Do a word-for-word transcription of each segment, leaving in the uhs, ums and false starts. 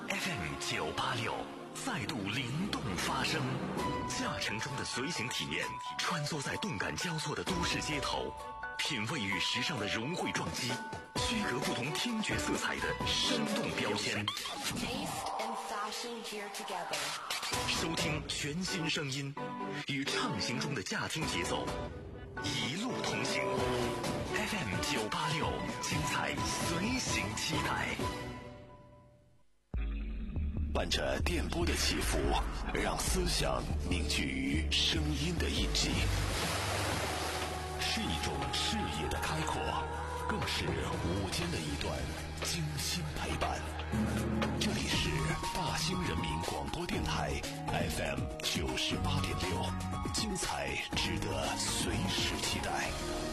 F M 九八六再度灵动发声，驾乘中的随行体验，穿梭在动感交错的都市街头，品味与时尚的融汇撞击，区隔不同听觉色彩的生动标签。收听全新声音，与畅行中的驾听节奏，一路同行。F M 九八六，精彩随行期待。 伴着电波的起伏，让思想凝聚于声音的印记，是一种视野的开阔，更是午间的一段精心陪伴。这里是大兴人民广播电台 F M 九十八点六，精彩值得随时期待。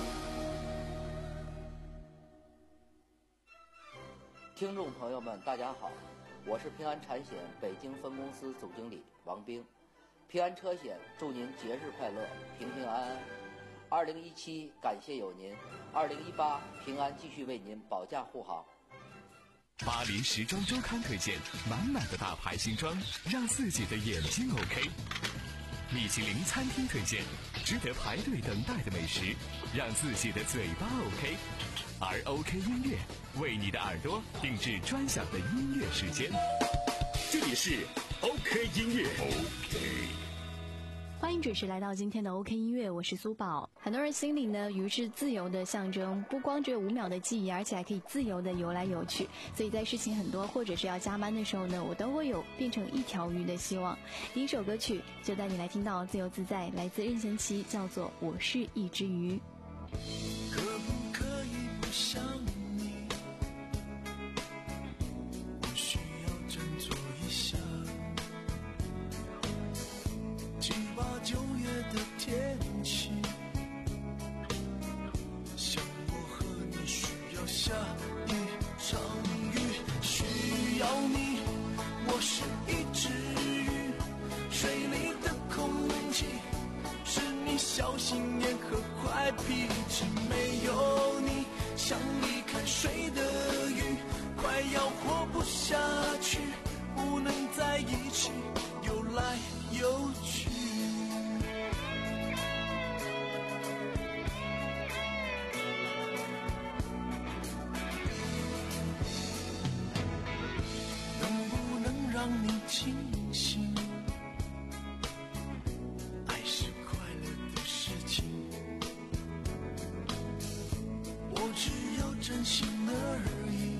听众朋友们，大家好，我是平安产险北京分公司总经理王兵。平安车险祝您节日快乐，平平安安。二零一七感谢有您，二零一八平安继续为您保驾护航。 巴黎时装周刊推荐满满的大牌新装，让自己的眼睛 OK。米其林餐厅推荐值得排队等待的美食，让自己的嘴巴 OK。而 OK 音乐为你的耳朵定制专享的音乐时间。这里是 OK 音乐 OK。 欢迎准时来到今天的 OK 音乐，我是苏宝。很多人心里呢，鱼是自由的象征，不光只有五秒的记忆，而且还可以自由的游来游去。所以在事情很多或者是要加班的时候呢，我都会有变成一条鱼的希望。第一首歌曲就带你来听到自由自在，来自任贤齐，叫做《我是一只鱼》。 可不可以不想你？我需要振作一下。七八九月的天气，像我和你需要下一场雨，需要你。我是一只鱼，水里的空气是你小心眼和坏脾气，没有你像离开水的鱼，快要活不下去，不能在一起游来游去。能不能让你清醒？爱是快乐的事情，我只要真心而已。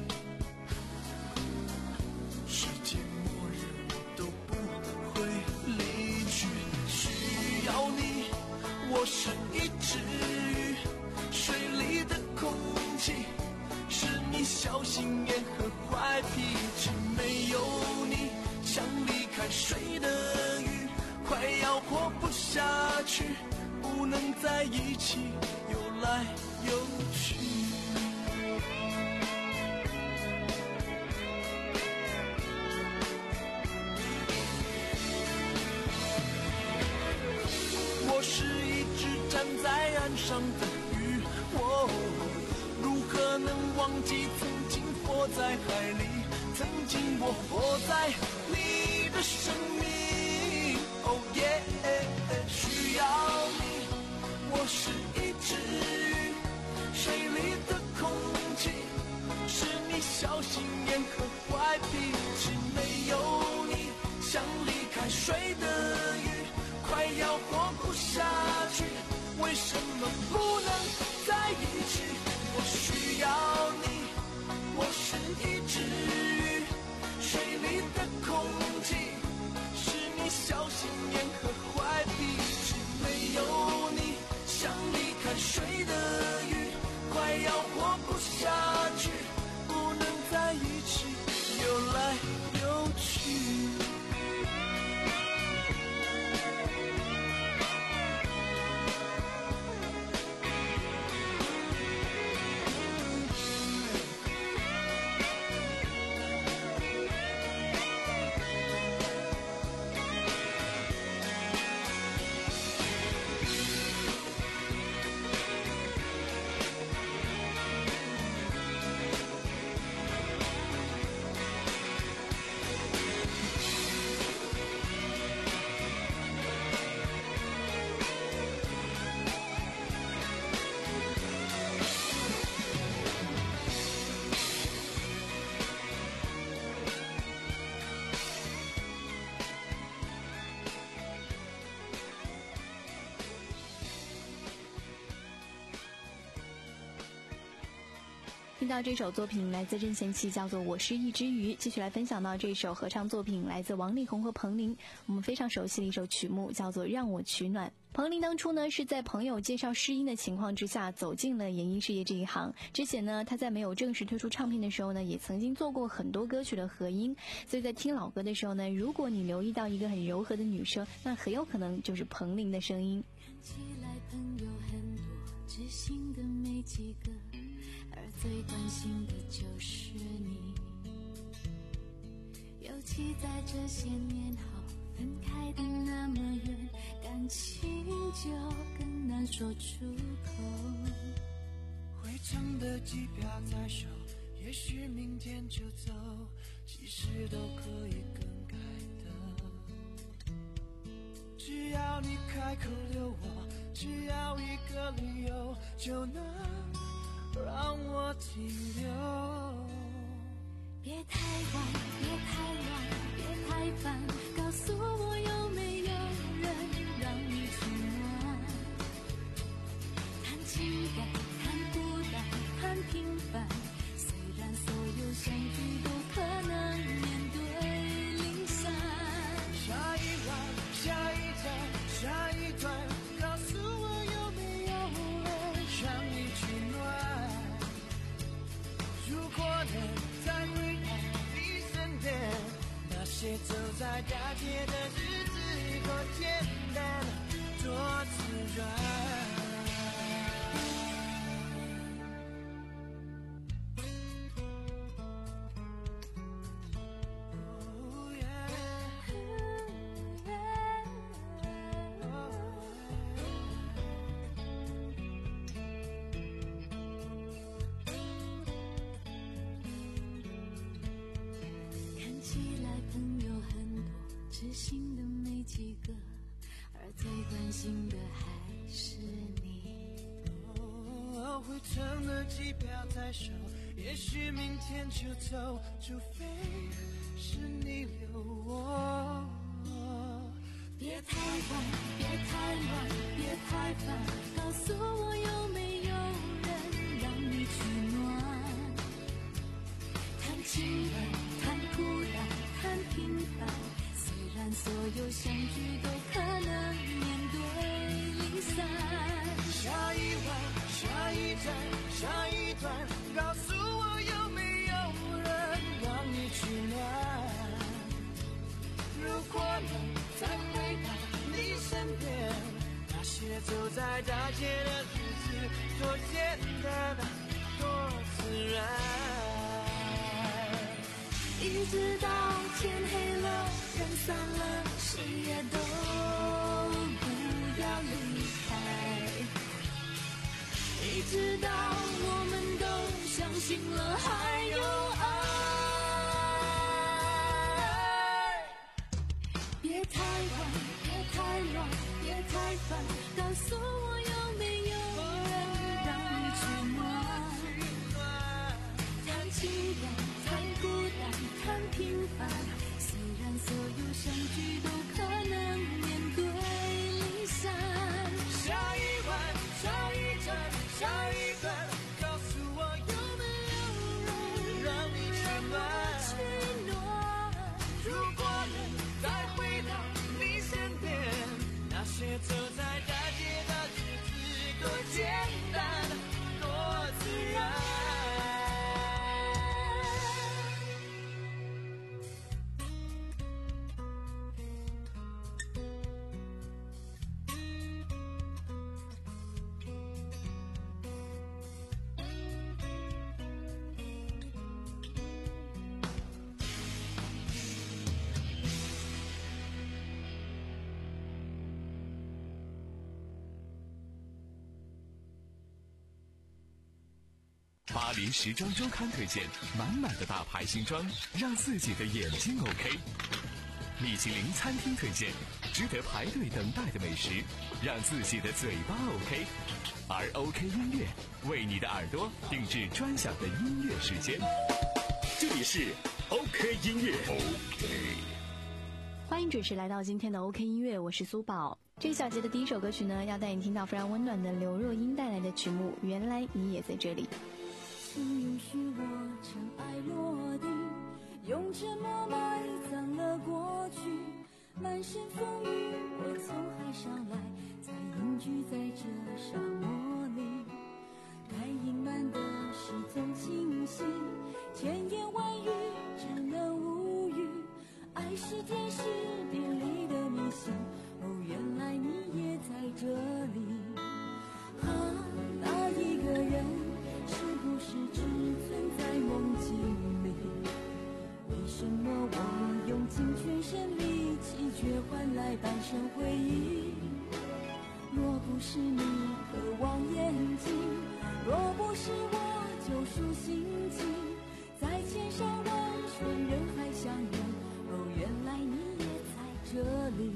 世界末日我都不会离去，需要你。我是一只鱼，水里的空气是你小心眼和坏脾气，没有你像离开水的鱼，快要活不下去，不能在一起游来游去。我是一只站在岸上的鱼，哦，如何能忘记曾经活在海里，曾经我活在你的生命。哦耶，需要你。我是一只鱼，水里的空气是你小心眼和坏脾气，没有你像离开水的鱼，快要活不下去，为什么不能在一起？我需要你。我是一只鱼，水里的空气是你小心眼和坏脾气，没有你像离开水的鱼，快要活不下去，不能在一起游来游去。 听到这首作品来自任贤齐，叫做《我是一只鱼》。继续来分享到这首合唱作品来自王力宏和彭羚，我们非常熟悉的一首曲目，叫做《让我取暖》。彭羚当初呢是在朋友介绍试音的情况之下走进了演艺事业这一行。之前呢她在没有正式推出唱片的时候呢，也曾经做过很多歌曲的合音，所以在听老歌的时候呢，如果你留意到一个很柔和的女声，那很有可能就是彭羚的声音。 看起来朋友很多，知心的没几个，而最关心的就是你。尤其在这些年后分开的那么远，感情就更难说出口。 回程的机票在手，也许明天就走，其实都可以更改的。只要你开口留我，只要一个理由，就能让我停留。 别太晚，别太乱，别太烦，告诉我有没有人让你取暖。谈情感，谈孤单，谈平凡，虽然所有相聚都可能面对离散。 下一晚，下一站，下一段，告诉我有没有人让你取暖。如果能再回到你身边，那些走在大街的日子多简单，多自然。 知心的没几个，而最关心的还是你。 哦，回程的机票在手，也许明天就走，除非是你留我。 别太晚，别太乱，别太烦，告诉我有没有人让你取暖。谈情感，谈孤单，谈平凡，所有相聚都可能面对离散。 下一晚，下一站，下一段，告诉我有没有人让你取暖。如果能再回到你身边，那些走在大街的日子多简单，多自然。 一直到天黑了，人散了，谁也都不要离开，一直到我们都相信了还有爱。别太晚，别太乱，别太烦，告诉我有没有人让你取暖。谈情感，谈孤单，谈平凡，虽然所有相聚都可能面对离散。 下一晚，下一站，下一段，告诉我有没有人让你取暖。如果能再回到你身边，那些走在大街的日子多简单，多自然。 巴黎时装周刊推荐满满的大牌新装，让自己的眼睛 OK。米其林餐厅推荐值得排队等待的美食，让自己的嘴巴 OK。而 OK 音乐为你的耳朵定制专享的音乐时间。这里是 OK 音乐 OK。 欢迎准时来到今天的 OK 音乐，我是苏宝。这一小节的第一首歌曲呢，要带你听到非常温暖的刘若英带来的曲目《原来你也在这里》。 请允许我尘埃落定，用沉默埋葬了过去。满身风雨，我从海上来，才隐居在这沙漠里。该隐瞒的事总清晰，千言万语只能无语。爱是天时地利的迷信，哦，原来你也在这里。啊，那一个人是不是只存在梦境里？为什么我用尽全身力气，却换来半生回忆？若不是你渴望眼睛，若不是我救赎心情，在千山万水人海相遇，哦，原来你也在这里。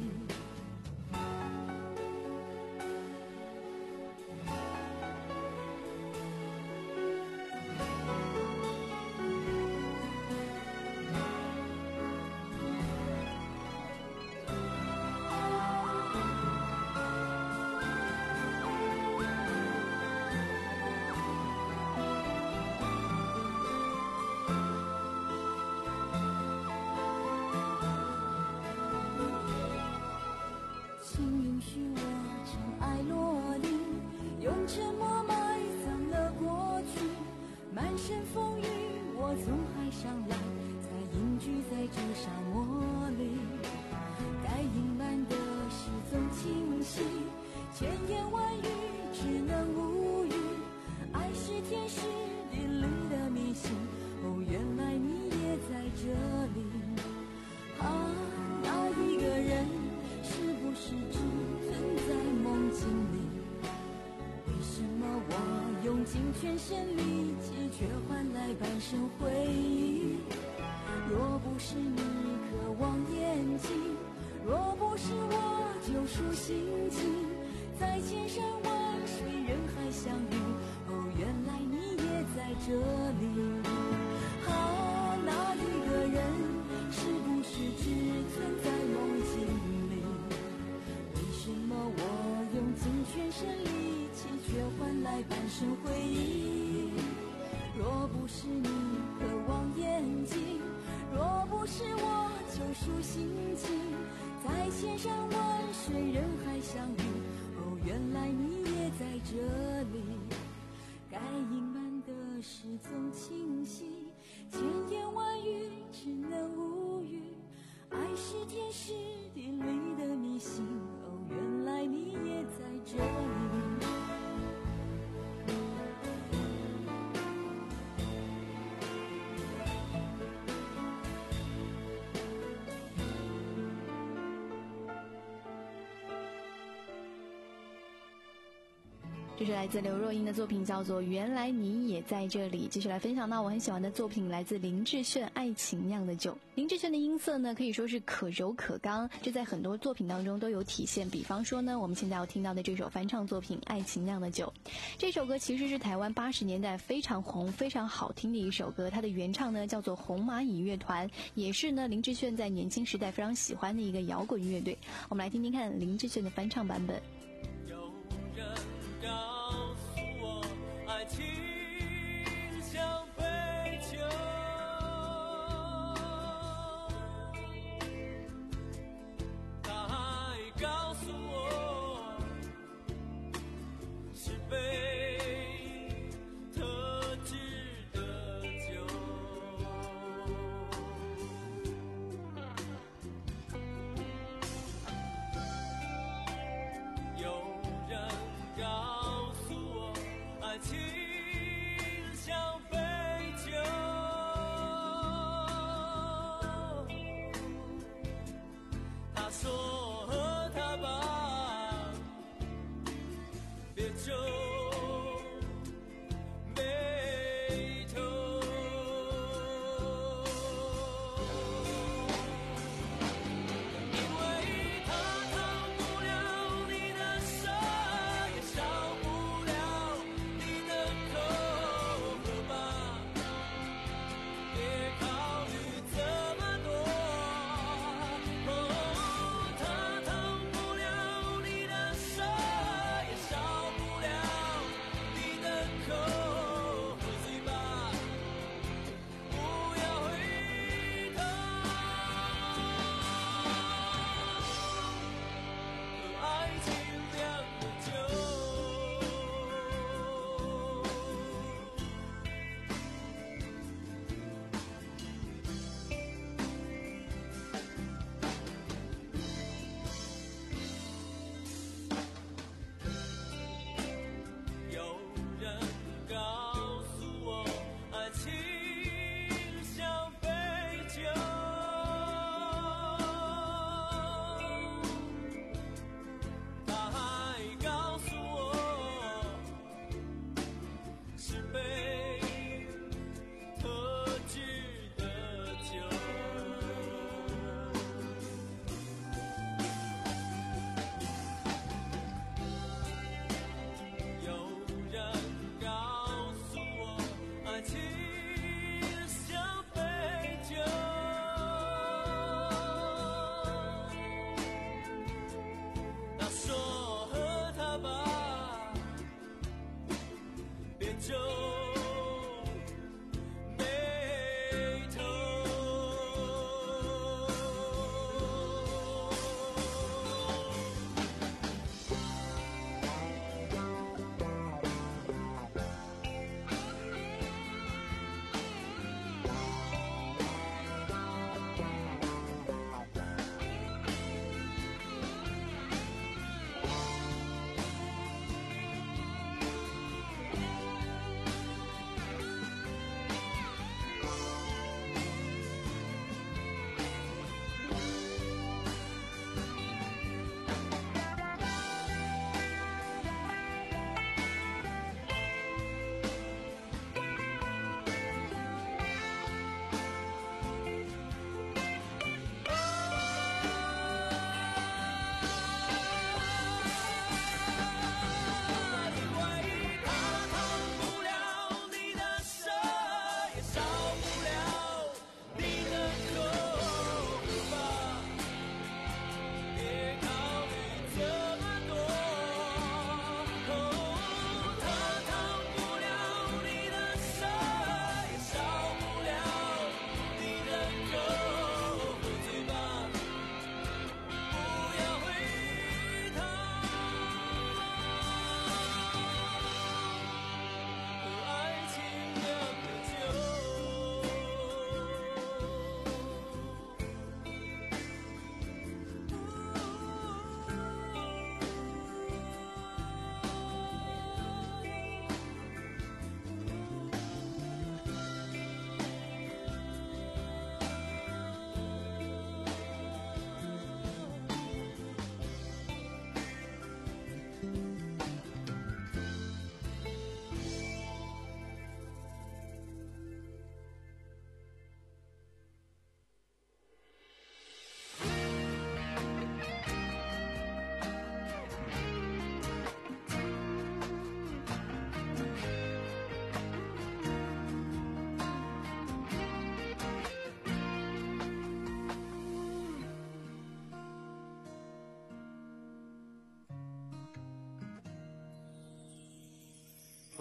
全身力气，却换来半生回忆。若不是你渴望眼睛，若不是我救赎心情，在千山万水人海相遇，哦，原来你也在这里。啊，那一个人是不是只存在梦境里？为什么我用尽全身力气，却换来半生回忆？若不是你渴望眼睛，若不是我救赎心情，在千山万水人海相遇，哦，原来你也在这里。该隐瞒的事总清晰，千言万语只能无语。爱是天时地利的迷信，哦，原来你也在这里。 这是来自刘若英的作品，叫做《原来你也在这里》。继续来分享到我很喜欢的作品，来自林志炫《爱情酿的酒》。林志炫的音色呢，可以说是可柔可刚，这在很多作品当中都有体现。比方说呢，我们现在要听到的这首翻唱作品《爱情酿的酒》，这首歌其实是台湾八十年代非常红、非常好听的一首歌。它的原唱呢叫做红蚂蚁乐团，也是呢林志炫在年轻时代非常喜欢的一个摇滚乐队。我们来听听看林志炫的翻唱版本。 告诉我，爱情像杯酒，他还告诉我，是杯特制的酒。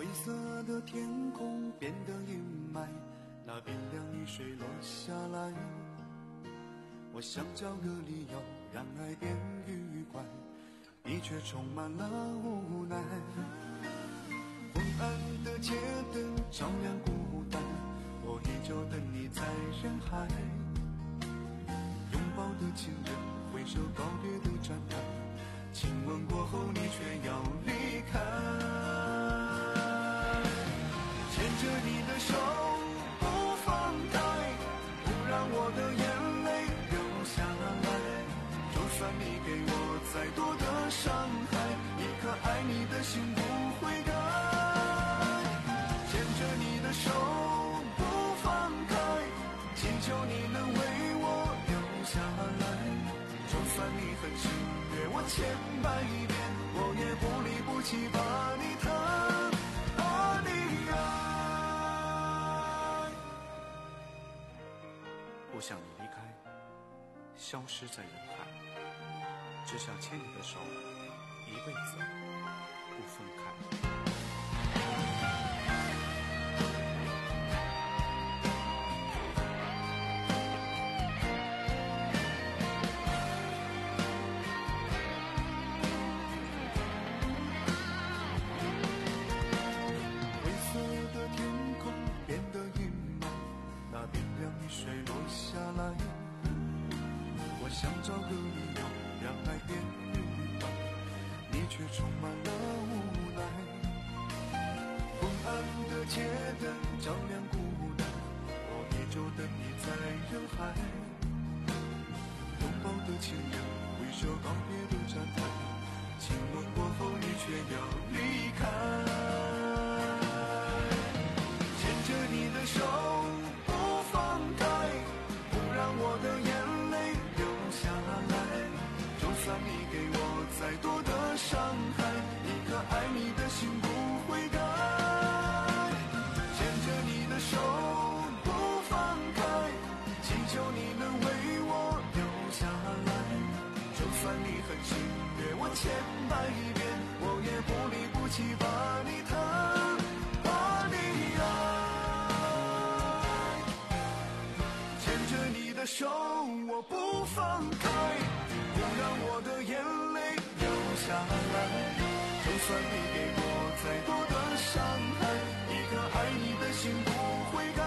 色的天空变得阴霾，那冰凉雨水落下来，我想找个理由让爱变愉快，你却充满了无奈。昏暗的街灯照亮孤单，我依旧等你在人海，拥抱的情人挥手告别的站台，亲吻过后你却要离开，牵着你的手不放开，不让我的眼泪流下来，就算你给我再多的伤害，一颗爱你的心不会改，牵着你的手不放开，祈求你能为我留下来，就算你狠心虐我千百遍，我也不离不弃把你疼，把你爱。不想你离开，消失在人海，只想牵你的手，一辈子不分开。想找个理由让爱变愉快，你却充满了无奈。昏暗的街灯照亮孤单，我依旧等你在人海，拥抱的情人挥手告别的站台，亲吻过后你却要离开，牵着你的手不放开，不让我的眼下来，就算你给我再多的伤害，一颗爱你的心不会改，牵着你的手不放开，祈求你能为我留下来，就算你狠心虐我千百遍，我也不离不弃把你疼，把你爱，牵着你的手我不放开，不让我的眼泪流下来，就算你给我再多的伤害，一颗爱你的心不会改，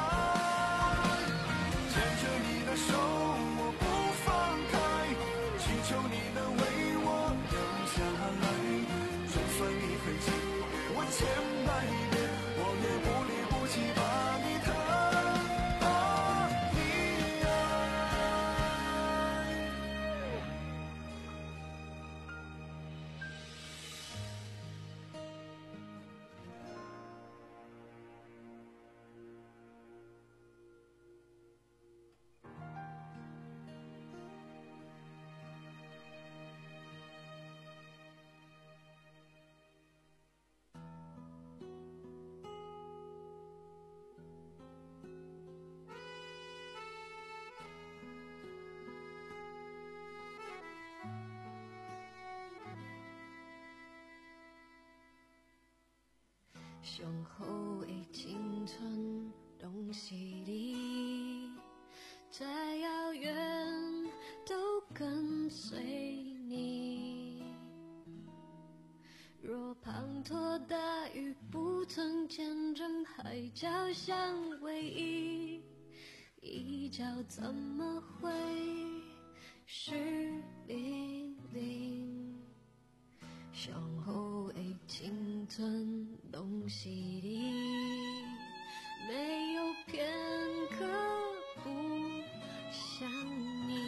牵着你的手我不放开，祈求你能为我留下来，就算你狠心虐我千百遍，我也不离不弃把你疼， 雄厚的青春拢是你，再遥远都跟随你。若滂沱大雨不曾见证海角相偎依，一角怎么会湿淋淋？雄厚的青春拢是你，没有片刻不想你。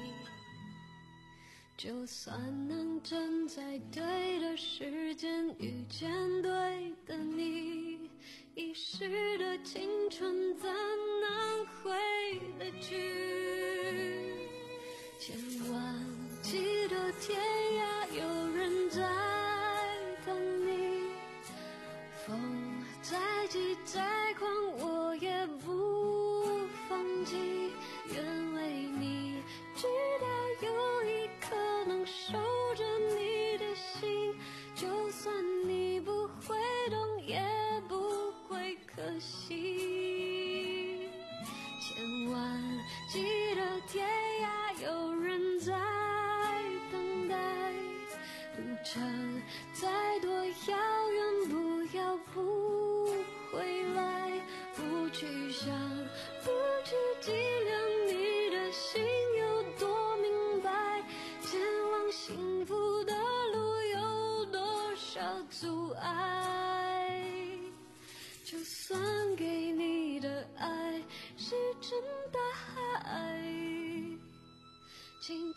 就算能站在对的时间遇见对的你，遗失的青春怎能回得去？千万记得天涯有人在等你，风再急再狂我也不放弃，愿为你直到有一刻能守着你的心，就算你不会懂也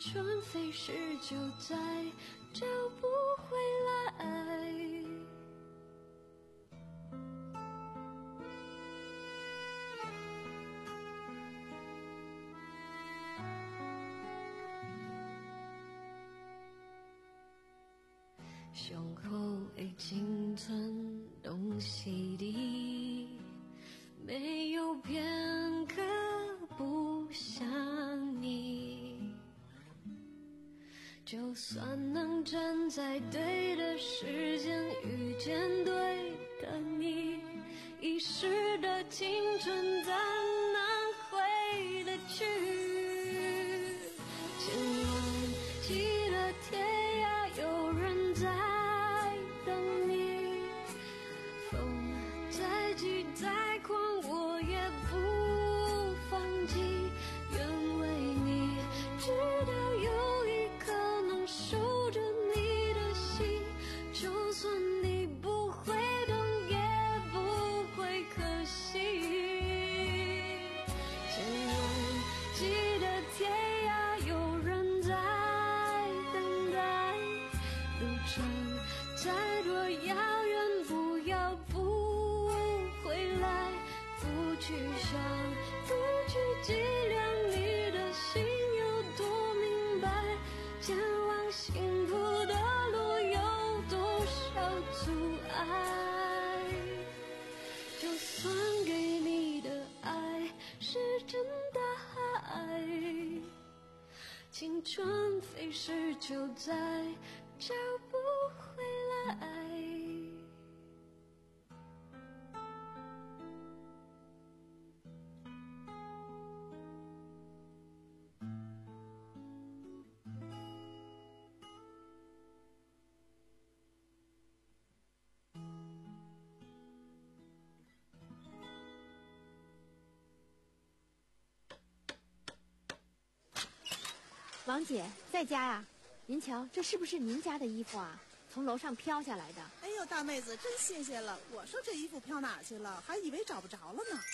春飞时就在，找不回来。胸口已经寸东西地，没有片刻不想你。就算能站在对的时间遇见对的你，遗失的青春怎能回得去？千万记得天涯有人在等你，风再急再狂我也不放弃，愿为你直到有一刻能守着你的心，就算你不会懂也不会可惜。千万记得天涯有人在等待，路程再多遥远不要不回来，不去想不去计量你的心有多明白，前往幸福的路有多少阻碍。就算给你的爱是真的爱，青春飞逝就在，找不回来。 王姐在家呀？您瞧，这是不是您家的衣服啊？从楼上飘下来的。 哎呦，大妹子，真谢谢了！我说这衣服飘哪去了，还以为找不着了呢。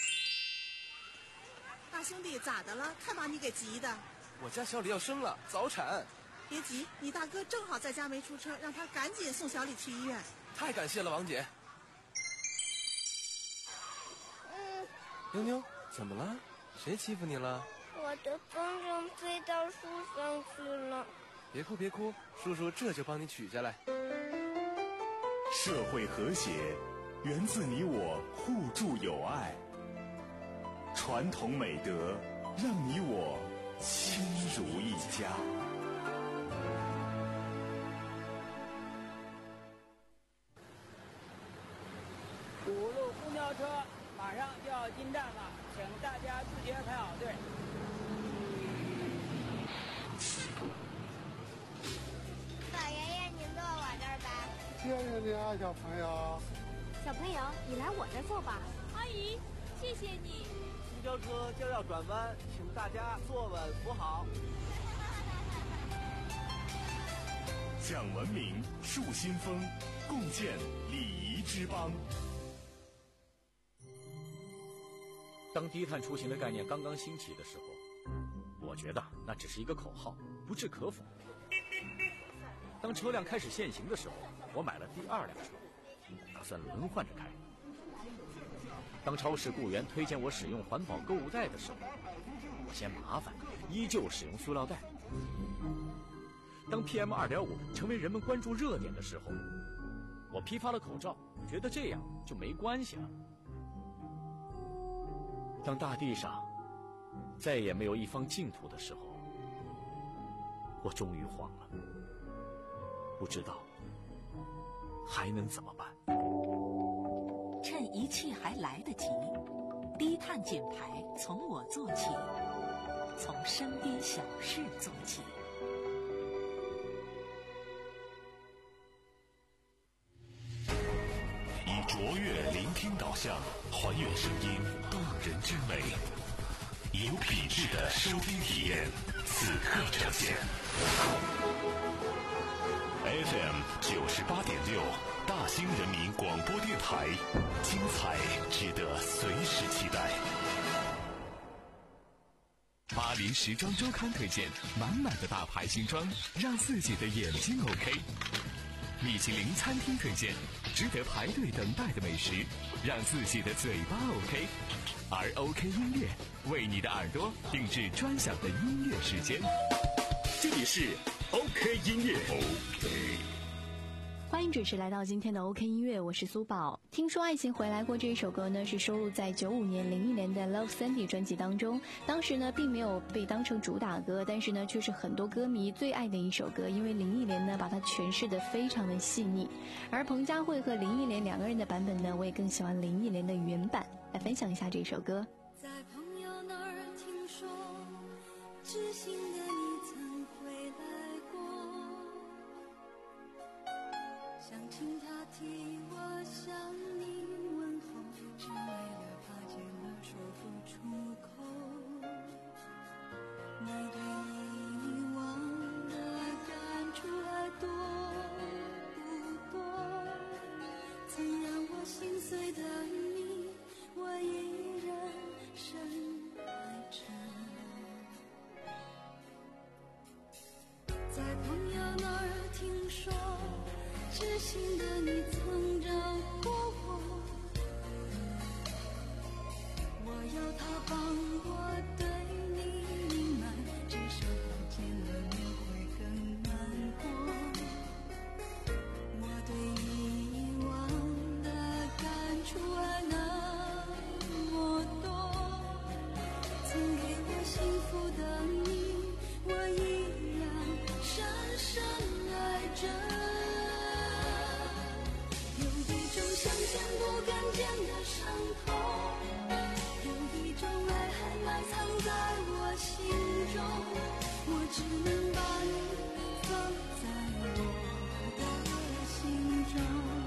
大兄弟，咋的了？看把你给急的。 我家小李要生了，早产。 别急，你大哥正好在家没出车，让他赶紧送小李去医院。 太感谢了，王姐。 嗯。 妞妞，怎么了？谁欺负你了？ 我的风筝飞到树上去了。 别哭别哭，叔叔这就帮你取下来。 社会和谐源自你我互助友爱，传统美德让你我亲如一家。 五路公交车马上就要进站了，请大家自觉排好队。 老爷爷，您坐我这儿吧。 谢谢你啊，小朋友。 小朋友，你来我这儿坐吧。 阿姨，谢谢你。 公交车将要转弯，请大家坐稳扶好。 讲文明，树新风，共建礼仪之邦。 当低碳出行的概念刚刚兴起的时候，我觉得那只是一个口号，不置可否。当车辆开始限行的时候，我买了第二辆车，打算轮换着开。当超市雇员推荐我使用环保购物袋的时候，我嫌麻烦，依旧使用塑料袋。当 P M 二点五 成为人们关注热点的时候，我批发了口罩，觉得这样就没关系了。当大地上再也没有一方净土的时候，我终于慌了，不知道还能怎么办。 趁一切还来得及，低碳减排从我做起，从身边小事做起。 以卓越聆听导向，还原声音动人之美，有品质的收听体验，此刻呈现。F M 九十八点六，大兴人民广播电台，精彩值得随时期待。 巴黎时装周刊推荐满满的大牌新装，让自己的眼睛 OK。米其林餐厅推荐值得排队等待的美食，让自己的嘴巴 OK。而 OK 音乐为你的耳朵定制专享的音乐时间。这里是 OK 音乐 OK。 欢迎准时来到今天的 OK 音乐，我是苏宝。听说爱情回来过这一首歌呢，是收录在九五年林忆莲的 Love Sandy 专辑当中。当时呢并没有被当成主打歌，但是呢却是很多歌迷最爱的一首歌，因为林忆莲呢把它诠释得非常的细腻。而彭佳慧和林忆莲两个人的版本呢，我也更喜欢林忆莲的原版。来分享一下这首歌。 在朋友那儿听说，知心的你曾回来过，想请他替我向你问候，只为了怕见了说不出口。你对以往的感触还多不多？曾让我心碎的你，我依然深爱着。在朋友那儿听说，知心的你曾找过我，我要他帮我对你隐瞒，至少不见了你会更难过。我对以往的感触还那么多，曾给我幸福的你，我依然深深爱着。想见不敢见的伤痛，有一种爱还埋藏在我心中，我只能把你放在我的心中。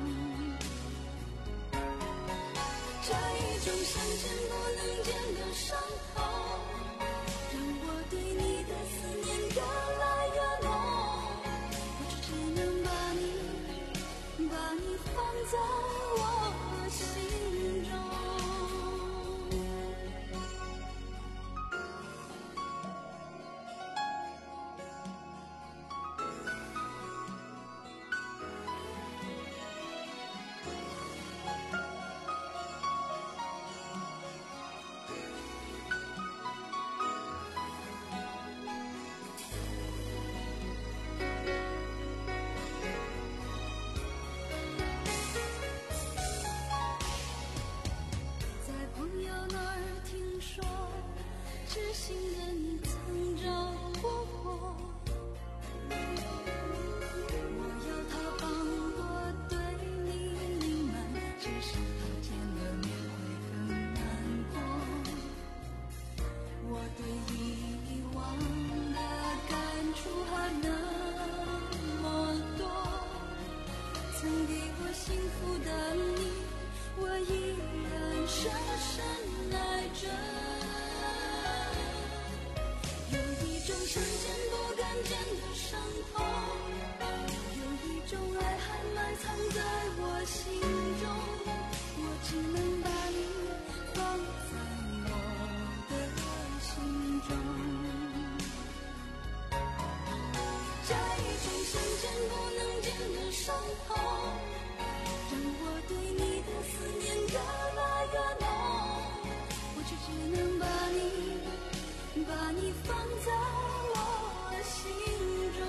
这一种想见不能见的伤痛，让我对你的思念越来越浓，我只只能把你把你放在我心中。知心的你曾找过我，我要他帮我对你隐瞒，只是他见了面会更难过。我对以往的感触还那么多，曾给我幸福的你，我依然深深爱着。想见不敢见的伤痛，有一种爱还埋藏在我心中，我只能把你放在我的心中。这一种想见不能见的伤痛，让我对你的思念越来越浓，我只只能把你把你放在我心中。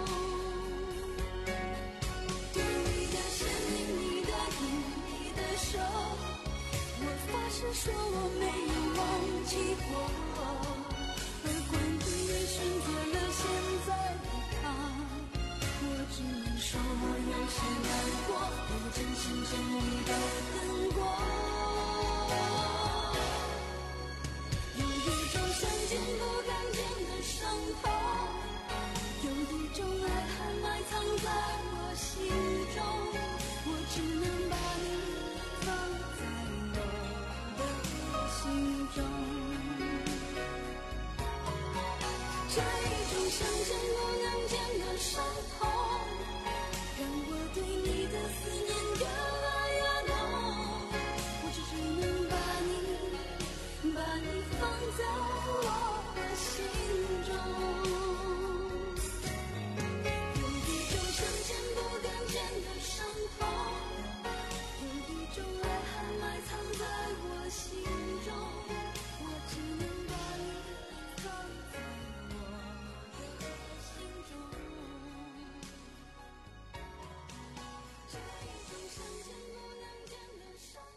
对你的鲜明，你的影，你的手，我发誓说我没有忘记过。而关于你选择了现在的他，我只能说我有些难过，我真心真意的等过。想见不敢见的伤痛，有一种爱还埋藏在我心中，我只能把你放在我的心中。这一种想见不能见的伤痛，让我对你的思念越来越浓，我只只能把你把你放在我心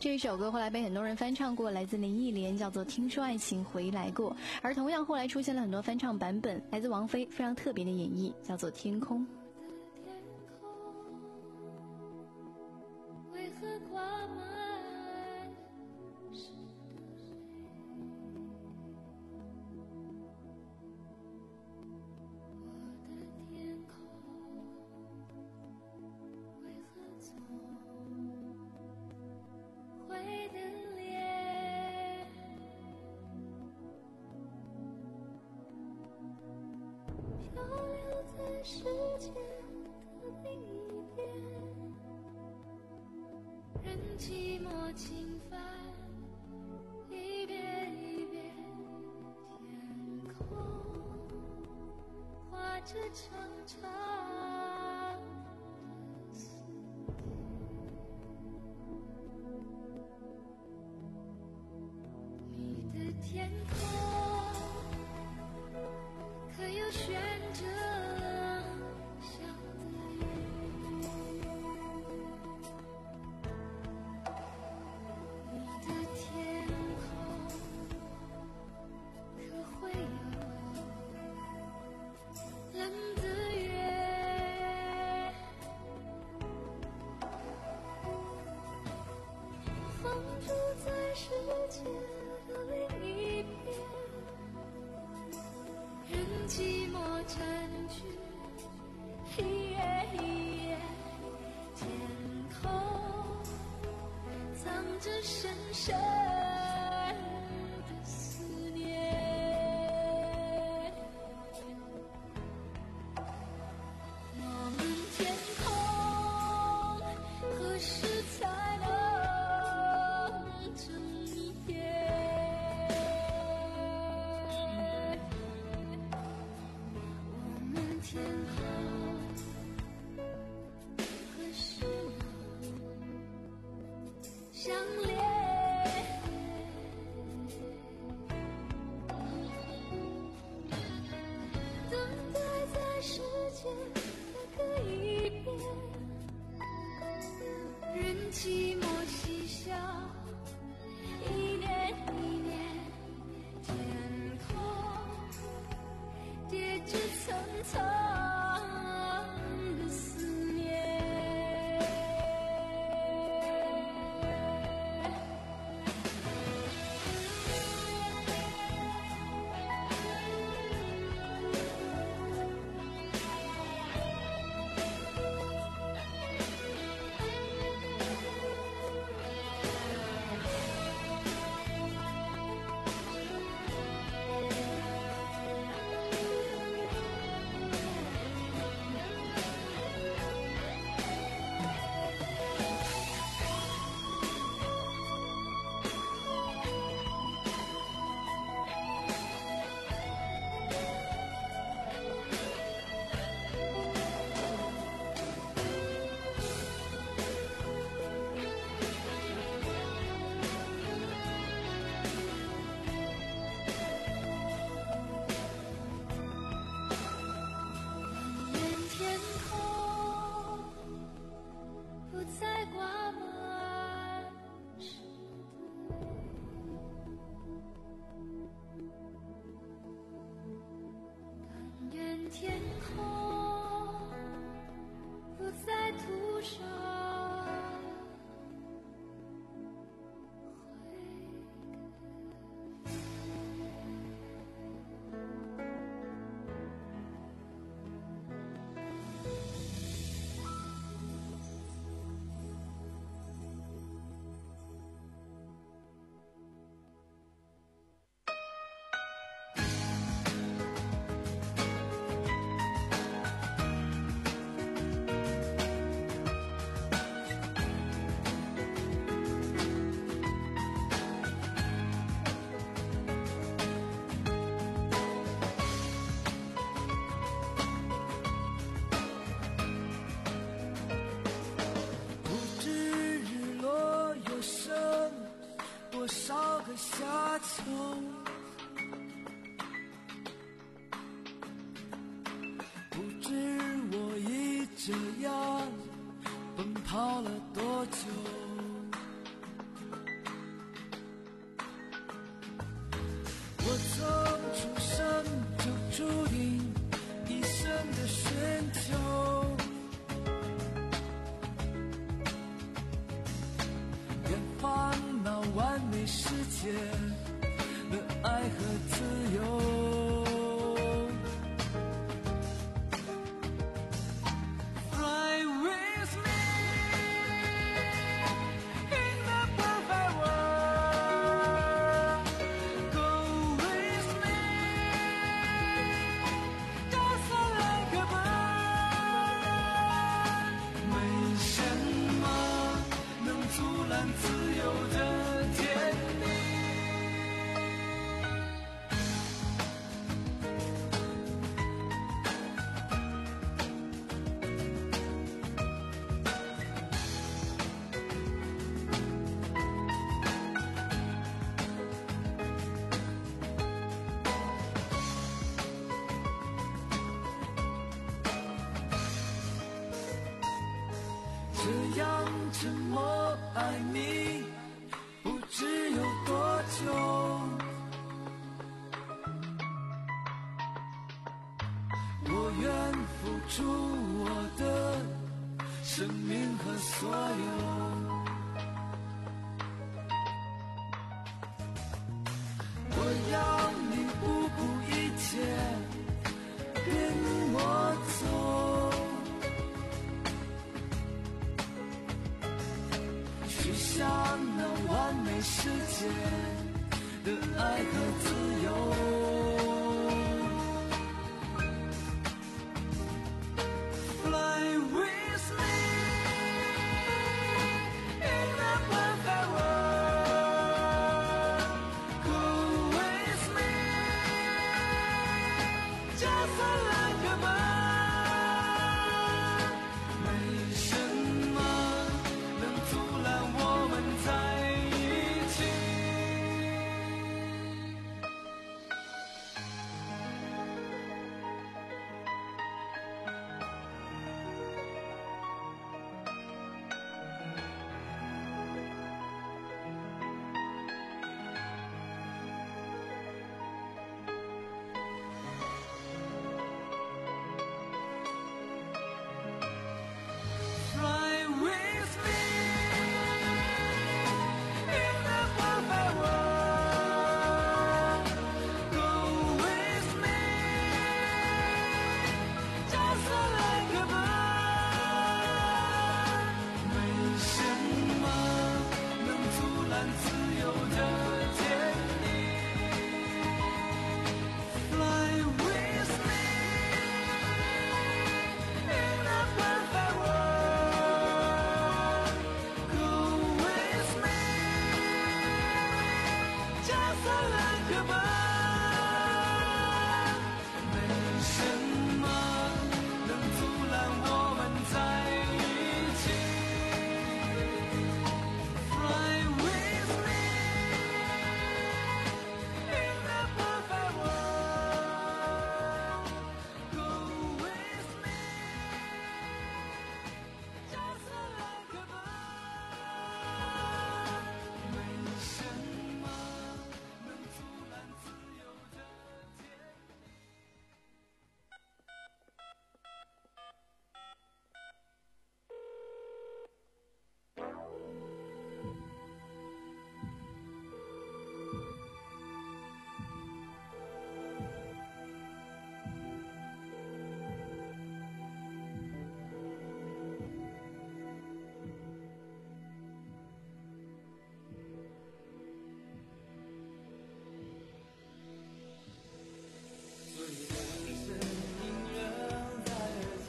这一首歌后来被很多人翻唱过，来自林忆莲，叫做《听说爱情回来过》。而同样后来出现了很多翻唱版本，来自王菲非常特别的演绎，叫做《天空》。 为何挂满是我的天空，为何总会等裂？漂流在世界的另一边，任寂寞侵犯，一遍一遍，天空画着长长的思念。你的天空可有悬着想的云？你的天空可会有冷的月？放逐在世界的另一边，任寂寞占据一夜一夜，天空藏着深深的思念。我们天空何时才能整夜？我们天空何时能相连？等待在世界的各一边，任寂寞嬉笑，一年一年，天空叠着层层的思念。天空不再涂上夏秋，不知我已这样奔跑了多久。 美世界的爱和自由。这样沉默爱你，不知有多久。我愿付出我的生命和所有。我要你不顾一切跟我走。去向那完美世界的爱和自由。Fly with me in the perfect world. Go with me, just like a bird. 没什么能阻拦我们在一起。Fly with me in the perfect world. Go with me, just like a bird. 没什么能阻拦自由的天地。Fly with me in the perfect world. Go with me, just like a bird. 没什么能阻拦我们在一起。Fly with me in the perfect world. Go with me, just like a bird. 没什么能阻拦自由的天地。最后的声音仍在耳际，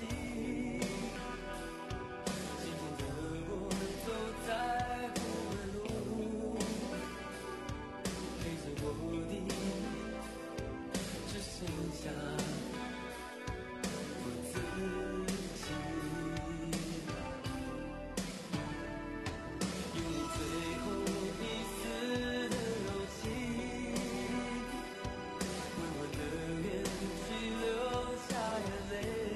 心中的我走在不归路，陪着我的只剩下我自己。有你最后一丝的柔情，为我的远去流下眼泪，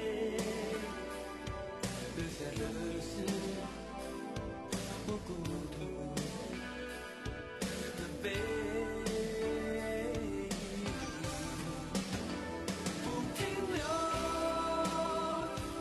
留下的是我孤独的背影。不停留，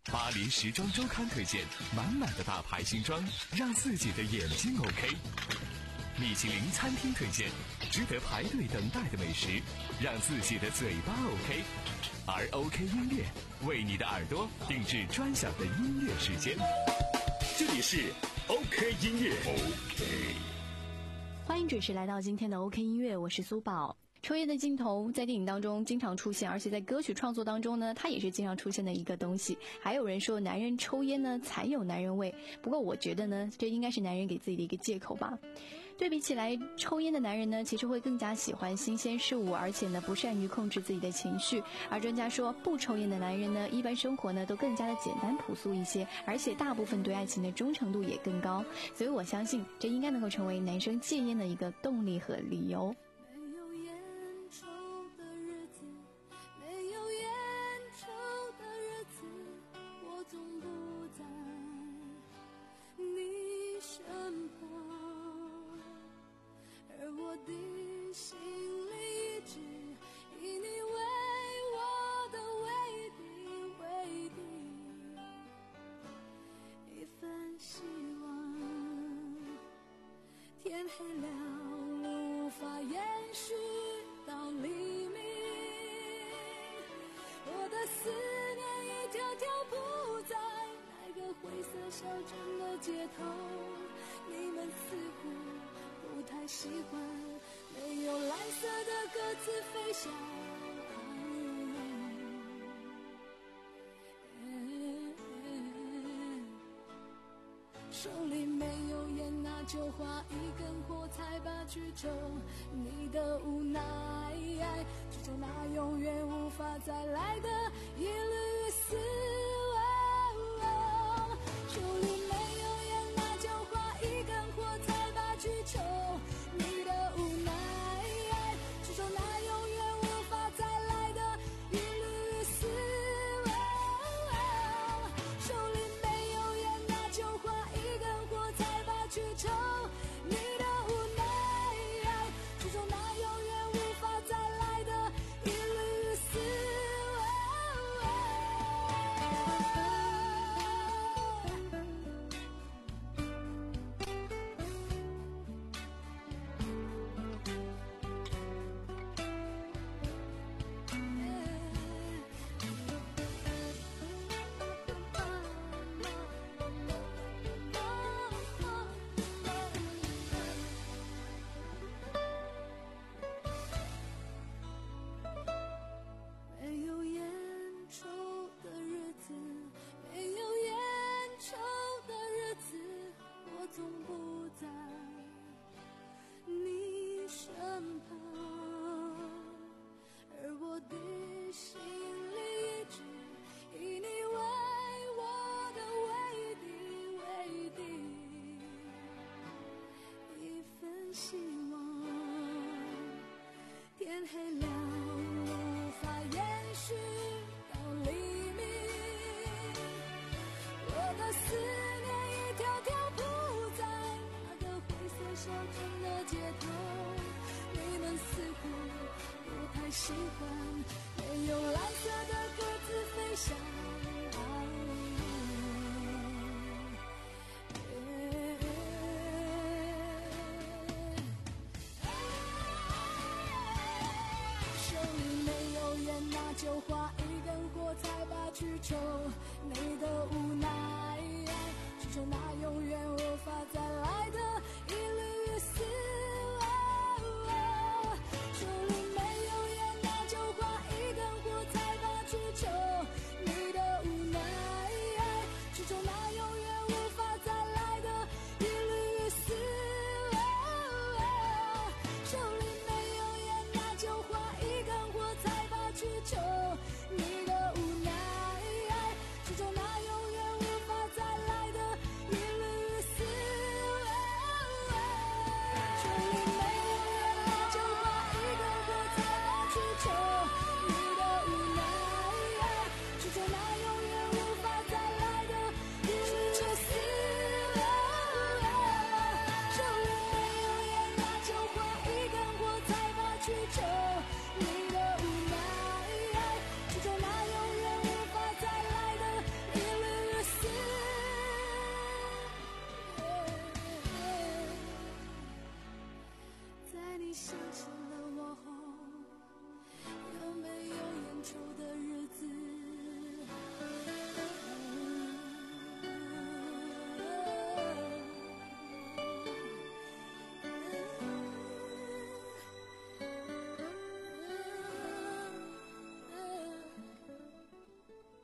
巴黎时装周刊推荐满满的大牌新装，让自己的眼睛 OK。米其林餐厅推荐值得排队等待的美食，让自己的嘴巴 OK。而 OK 音乐为你的耳朵定制专享的音乐时间。 这里是 OK 音乐 OK。 欢迎准时来到今天的 OK 音乐，我是苏宝。抽烟的镜头在电影当中经常出现，而且在歌曲创作当中呢，它也是经常出现的一个东西。还有人说男人抽烟呢才有男人味，不过我觉得呢，这应该是男人给自己的一个借口吧。对比起来，抽烟的男人呢其实会更加喜欢新鲜事物，而且呢不善于控制自己的情绪。而专家说，不抽烟的男人呢一般生活呢都更加的简单朴素一些，而且大部分对爱情的忠诚度也更高。所以我相信这应该能够成为男生戒烟的一个动力和理由。 我的心里一直以你为我的唯一唯一，一份希望。天黑了，路无法延续到黎明，我的思念一条条铺在那个灰色小镇的街头，你们似乎不太喜欢没有蓝色的鸽子飞翔，手里没有烟，那就划一根火柴吧去抽你的无奈，去抽那永远无法再来的一缕丝。手里没有烟，那就划一根火柴吧去抽你的无奈，去抽那永远无法再来的一缕丝。手里没有烟，那就划一根火柴吧去抽你的无奈，去抽那永远无法再来的一缕丝。没有烟抽的日子，没有烟抽的日子，我总不在你身旁，而我的心里一直以你为我的唯一唯一，一份希望。天黑了，无法延续到黎明，我的思念一条条铺在那个灰色小镇的街头，你们似乎不太喜欢没有蓝色的鸽子飞翔，手里没有烟，那就划一根火柴吧去抽你的无奈，去抽那永远无法再来的一缕丝。手里没有烟，那就划一根火柴吧去抽你的无奈，去抽那永远无法再来的一缕丝。手里没有烟，那就划一根火柴吧去抽你的无奈，去抽那永远无法再来的一缕丝。手里没有烟，那就划一根火柴吧去抽你的无奈，去抽那永远无法再来的一缕丝。手里没有烟，那就划一根火柴吧去抽你的无奈，去抽那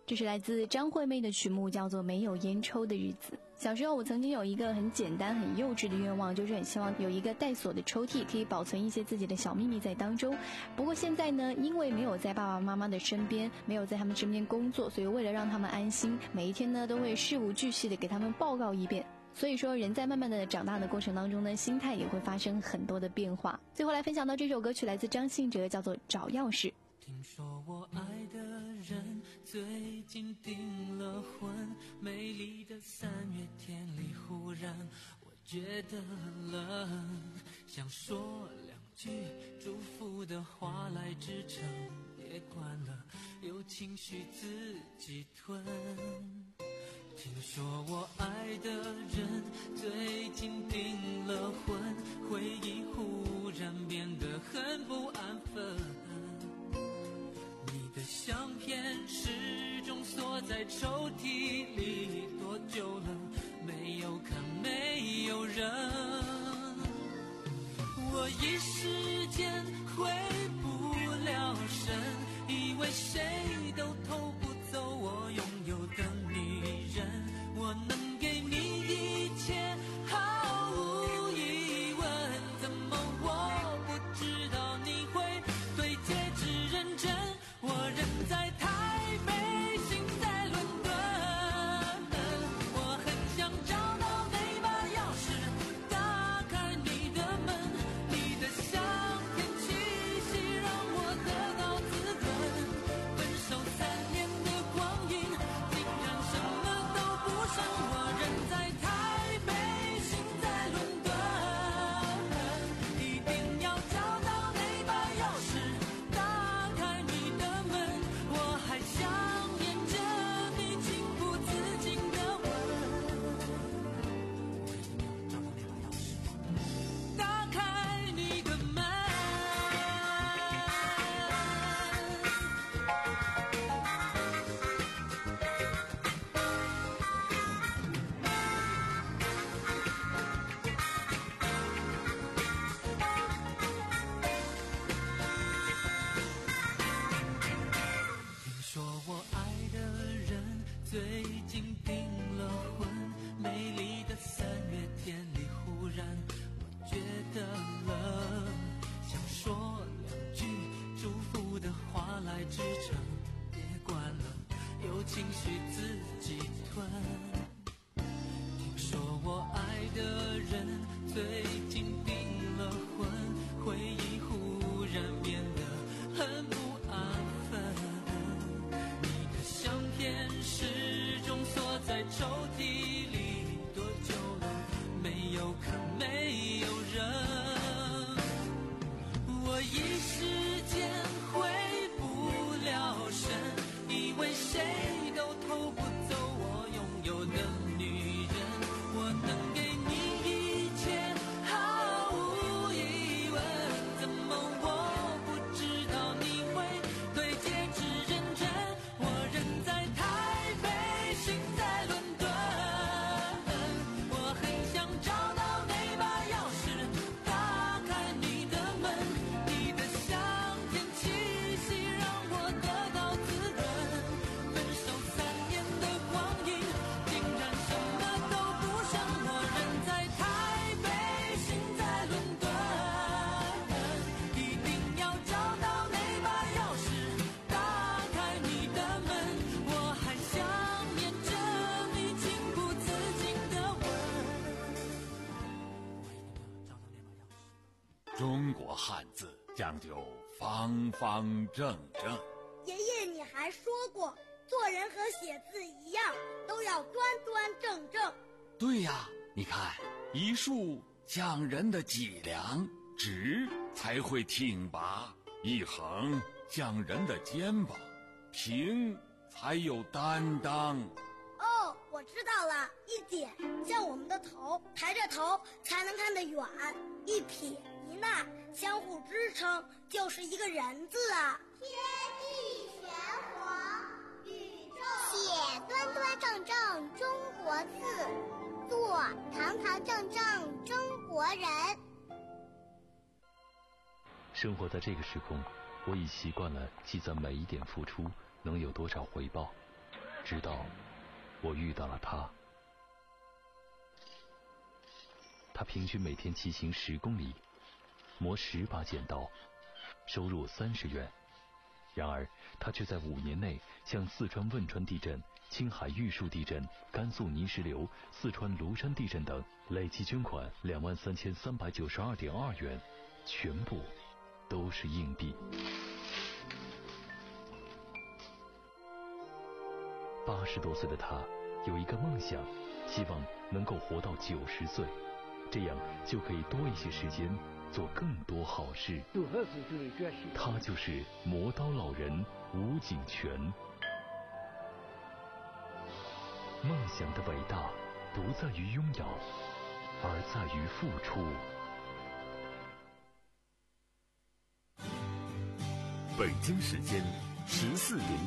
这是来自张惠妹的曲目，叫做《没有烟抽的日子》。小时候我曾经有一个很简单很幼稚的愿望，就是很希望有一个带锁的抽屉，可以保存一些自己的小秘密在当中。不过现在呢，因为没有在爸爸妈妈的身边，没有在他们身边工作，所以为了让他们安心，每一天呢都会事无巨细的给他们报告一遍。所以说人在慢慢的长大的过程当中呢，心态也会发生很多的变化。最后来分享到这首歌曲，来自张信哲，叫做《找钥匙》。 听说我爱的人最近订了婚，美丽的三月天里忽然我觉得冷，想说两句祝福的话来支撑，别管了，有情绪自己吞。听说我爱的人最近订了婚，回忆忽然变得很不安分，你的相片始终锁在抽屉里，多久了没有看没有人，我一时间回不了神，以为谁都偷不走我拥有的女人，我能给你一切毫无疑问，怎么我不知道你会对戒指认真，我人在台北心在伦敦，我很想找到那把钥匙打开你的门，你的香甜气息让我得到滋润，分手三年的光阴竟然什么都不剩，我人在台北心在伦敦，一定要找到那把钥匙打开你的门，我还想念着你情不自禁的吻，打开你的门。听说我爱的人最近订了婚，美丽的三月天里忽然我觉得冷，想说两句祝福的话来支撑，别管了，有情绪自己吞。听说我爱的人最近订了婚，回忆忽然变得很不安分，你的相片始终锁在抽屉里，多久了没有看没有人，我一时间回不了神，以为谁都偷不走我拥有的女人，我能给你一切毫无疑问，怎么我不知道你会对戒指认真，我人在台北心在伦敦，我很想找到那把钥匙打开你的门，你的香甜气息让我得到滋润，分手三年的光阴竟然什么都不剩，我人在台北心在伦敦，一定要找到那把钥匙打开你的门，我还想念着你情不自禁的吻。 中国汉字讲究方方正正。 爷爷，你还说过，做人和写字一样，都要端端正正。 对呀，你看，一竖讲人的脊梁，直才会挺拔；一横讲人的肩膀，平才有担当。 哦，我知道了，一点像我们的头，抬着头才能看得远；一撇一捺相互支撑，就是一个人字啊。 天地玄黄，宇宙写端端正正中国字，做堂堂正正中国人。 生活在这个时空，我已习惯了计算每一点付出能有多少回报。 直到我遇到了他。他平均每天骑行十公里，磨十把剪刀，收入三十元。然而他却在五年内向四川汶川地震、青海玉树地震、甘肃泥石流、四川庐山地震等累计捐款两万三千三百九十二点二元，全部都是硬币。八十多岁的他有一个梦想，希望能够活到九十岁，这样就可以多一些时间做更多好事。他就是磨刀老人吴景全。梦想的伟大不在于拥有，而在于付出。 北京时间十四点。